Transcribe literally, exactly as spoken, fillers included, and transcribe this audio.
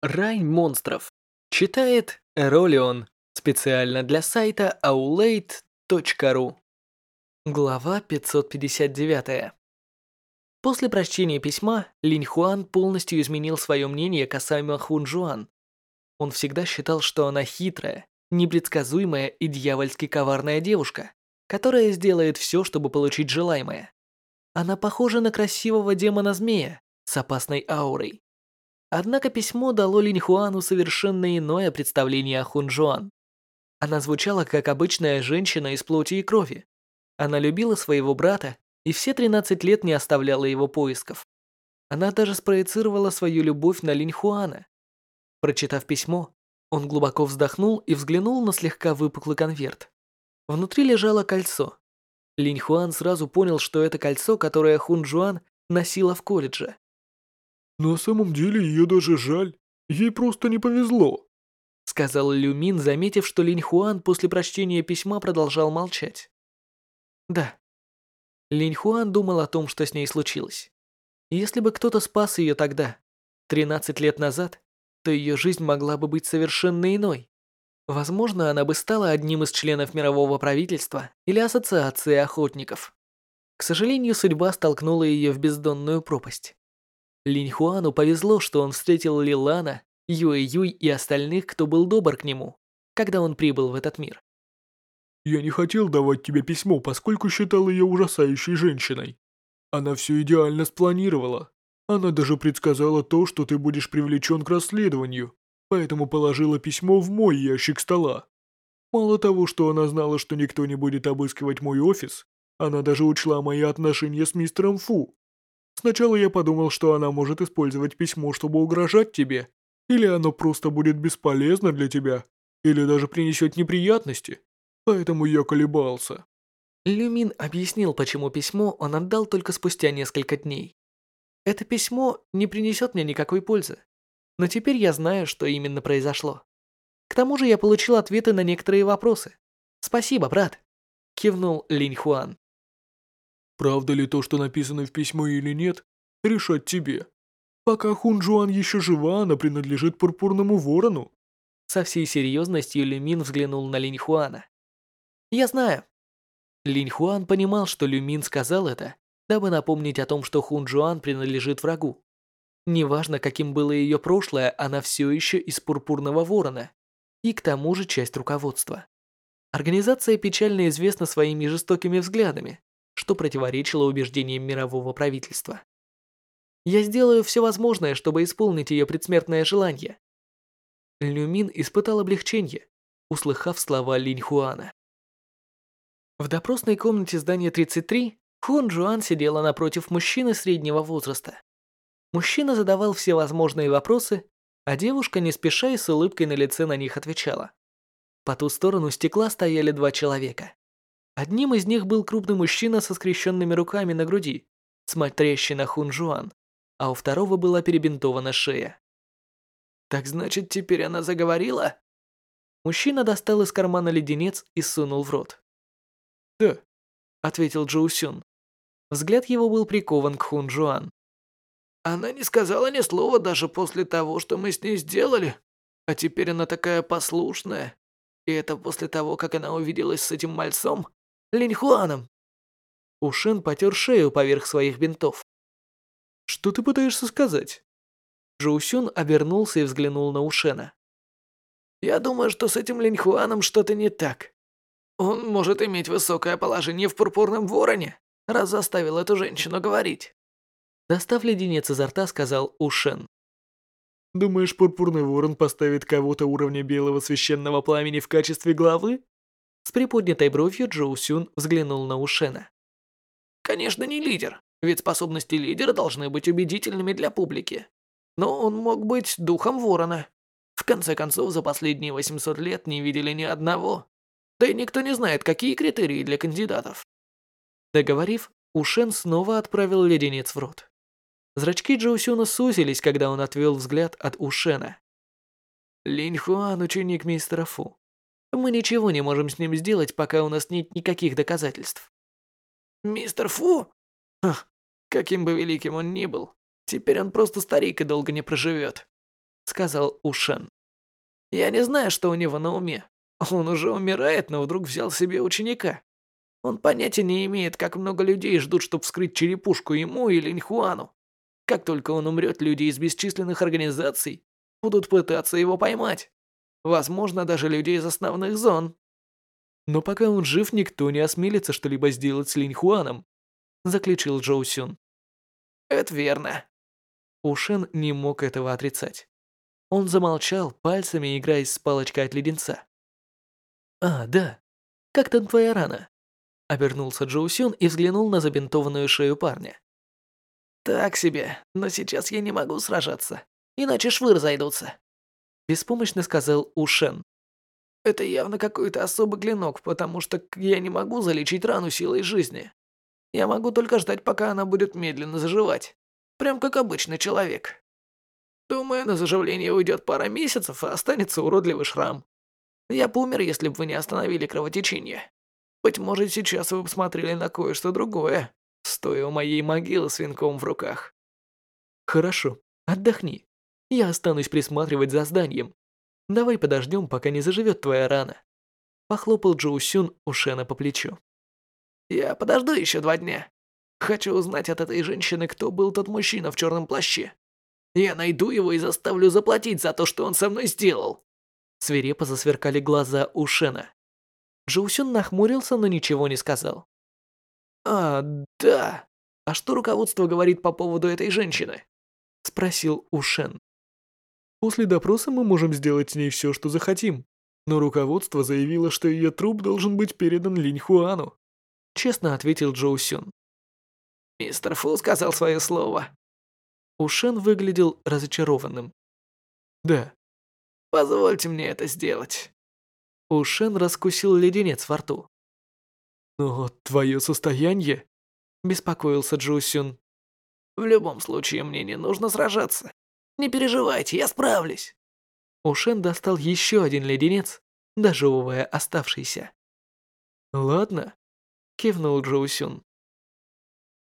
Рай монстров. Читает Эролион. Специально для сайта aulade точка ру. Глава пятьсот пятьдесят девять. После прочтения письма, Линь Хуан полностью изменил свое мнение касаемо Хун Жуан. Он всегда считал, что она хитрая, непредсказуемая и дьявольски коварная девушка, которая сделает все, чтобы получить желаемое. Она похожа на красивого демона-змея с опасной аурой. Однако письмо дало Линь Хуану совершенно иное представление о Хун Жуан. Она звучала как обычная женщина из плоти и крови. Она любила своего брата и все тринадцать лет не оставляла его поисков. Она даже спроецировала свою любовь на Линь Хуана. Прочитав письмо, он глубоко вздохнул и взглянул на слегка выпуклый конверт. Внутри лежало кольцо. Линь Хуан сразу понял, что это кольцо, которое Хун Жуан носила в колледже. На самом деле ее даже жаль. Ей просто не повезло. Сказал Лю Мин, заметив, что Линь Хуан после прочтения письма продолжал молчать. Да. Линь Хуан думал о том, что с ней случилось. Если бы кто-то спас ее тогда, тринадцать лет назад, то ее жизнь могла бы быть совершенно иной. Возможно, она бы стала одним из членов мирового правительства или ассоциации охотников. К сожалению, судьба столкнула ее в бездонную пропасть. Линь Хуану повезло, что он встретил Лилана, Юэ-Юй и остальных, кто был добр к нему, когда он прибыл в этот мир. Я не хотел давать тебе письмо, поскольку считал ее ужасающей женщиной. Она все идеально спланировала. Она даже предсказала то, что ты будешь привлечен к расследованию, поэтому положила письмо в мой ящик стола. Мало того, что она знала, что никто не будет обыскивать мой офис, она даже учла мои отношения с мистером Фу. Сначала я подумал, что она может использовать письмо, чтобы угрожать тебе, или оно просто будет бесполезно для тебя, или даже принесет неприятности, поэтому я колебался. Лю Мин объяснил, почему письмо он отдал только спустя несколько дней. Это письмо не принесет мне никакой пользы, но теперь я знаю, что именно произошло. К тому же я получил ответы на некоторые вопросы. Спасибо, брат, кивнул Линь Хуан. Правда ли то, что написано в письме или нет, решать тебе. Пока Хун Жуан еще жива, она принадлежит Пурпурному Ворону. Со всей серьезностью Лю Мин взглянул на Линь Хуана. Я знаю. Линь Хуан понимал, что Лю Мин сказал это, дабы напомнить о том, что Хун Жуан принадлежит врагу. Неважно, каким было ее прошлое, она все еще из Пурпурного Ворона, и к тому же часть руководства. Организация печально известна своими жестокими взглядами, что противоречило убеждениям мирового правительства. Я сделаю все возможное, чтобы исполнить ее предсмертное желание. Лю Мин испытал облегчение, услыхав слова Линь Хуана. В допросной комнате здания тридцать три Хун Жуан сидела напротив мужчины среднего возраста. Мужчина задавал все возможные вопросы, а девушка не спеша и с улыбкой на лице на них отвечала. По ту сторону стекла стояли два человека. Одним из них был крупный мужчина со скрещенными руками на груди, смотрящий на Хун Жуан, а у второго была перебинтована шея. «Так значит, теперь она заговорила?» Мужчина достал из кармана леденец и сунул в рот. «Да», — ответил Джоу Сюн. Взгляд его был прикован к Хун Жуан. «Она не сказала ни слова даже после того, что мы с ней сделали. А теперь она такая послушная. И это после того, как она увиделась с этим мальцом, Линь Хуаном». Ушен потер шею поверх своих бинтов. «Что ты пытаешься сказать?» Джоу Сюн обернулся и взглянул на Ушена. «Я думаю, что с этим Линь Хуаном что-то не так. Он может иметь высокое положение в Пурпурном Вороне, раз заставил эту женщину говорить». Достав леденец изо рта, сказал Ушен. Думаешь, Пурпурный Ворон поставит кого-то уровня Белого Священного Пламени в качестве главы? С приподнятой бровью Джоу Сюн взглянул на Ушена. Конечно, не лидер, ведь способности лидера должны быть убедительными для публики. Но он мог быть духом Ворона. В конце концов, за последние восемьсот лет не видели ни одного. Да и никто не знает, какие критерии для кандидатов. Договорив, Ушен снова отправил леденец в рот. Зрачки Джоу Сюна сузились, когда он отвел взгляд от Ушена. «Линь Хуан – ученик мистера Фу. Мы ничего не можем с ним сделать, пока у нас нет никаких доказательств». «Мистер Фу? Ах, каким бы великим он ни был, теперь он просто старик и долго не проживет». сказал Ушен. «Я не знаю, что у него на уме. Он уже умирает, но вдруг взял себе ученика. Он понятия не имеет, как много людей ждут, чтобы вскрыть черепушку ему и Линьхуану. Как только он умрет, люди из бесчисленных организаций будут пытаться его поймать. Возможно, даже люди из основных зон. Но пока он жив, никто не осмелится что-либо сделать с Линьхуаном», заключил Джоу Сюн. «Это верно». Ушен не мог этого отрицать. Он замолчал, пальцами играясь с палочкой от леденца. «А, да. Как там твоя рана?» Обернулся Джоу Сюн и взглянул на забинтованную шею парня. «Так себе, но сейчас я не могу сражаться, иначе швы разойдутся», беспомощно сказал Ушен. «Это явно какой-то особый клинок, потому что я не могу залечить рану силой жизни. Я могу только ждать, пока она будет медленно заживать, прям как обычный человек. Думаю, на заживление уйдет пара месяцев, а останется уродливый шрам. Я бы умер, если бы вы не остановили кровотечение. Быть может, сейчас вы посмотрели на кое-что другое, стоя у моей могилы с венком в руках». «Хорошо, отдохни. Я останусь присматривать за зданием. Давай подождем, пока не заживет твоя рана», похлопал Джоу Сюн Ушена по плечу. «Я подожду еще два дня. Хочу узнать от этой женщины, кто был тот мужчина в черном плаще. Я найду его и заставлю заплатить за то, что он со мной сделал». Свирепо засверкали глаза Ушена. Джоу Сюн нахмурился, но ничего не сказал. «А, да. А что руководство говорит по поводу этой женщины?» Спросил Ушен. После допроса мы можем сделать с ней все, что захотим. Но руководство заявило, что ее труп должен быть передан Линьхуану. Честно ответил Джоу Сюн. «Мистер Фу сказал свое слово». Ушен выглядел разочарованным. «Да». «Позвольте мне это сделать». Ушен раскусил леденец во рту. «Но твое состояние?» Беспокоился Джоу Сюн. «В любом случае, мне не нужно сражаться. Не переживайте, я справлюсь». Ушен достал еще один леденец, дожевывая оставшийся. «Ладно», кивнул Джоу Сюн.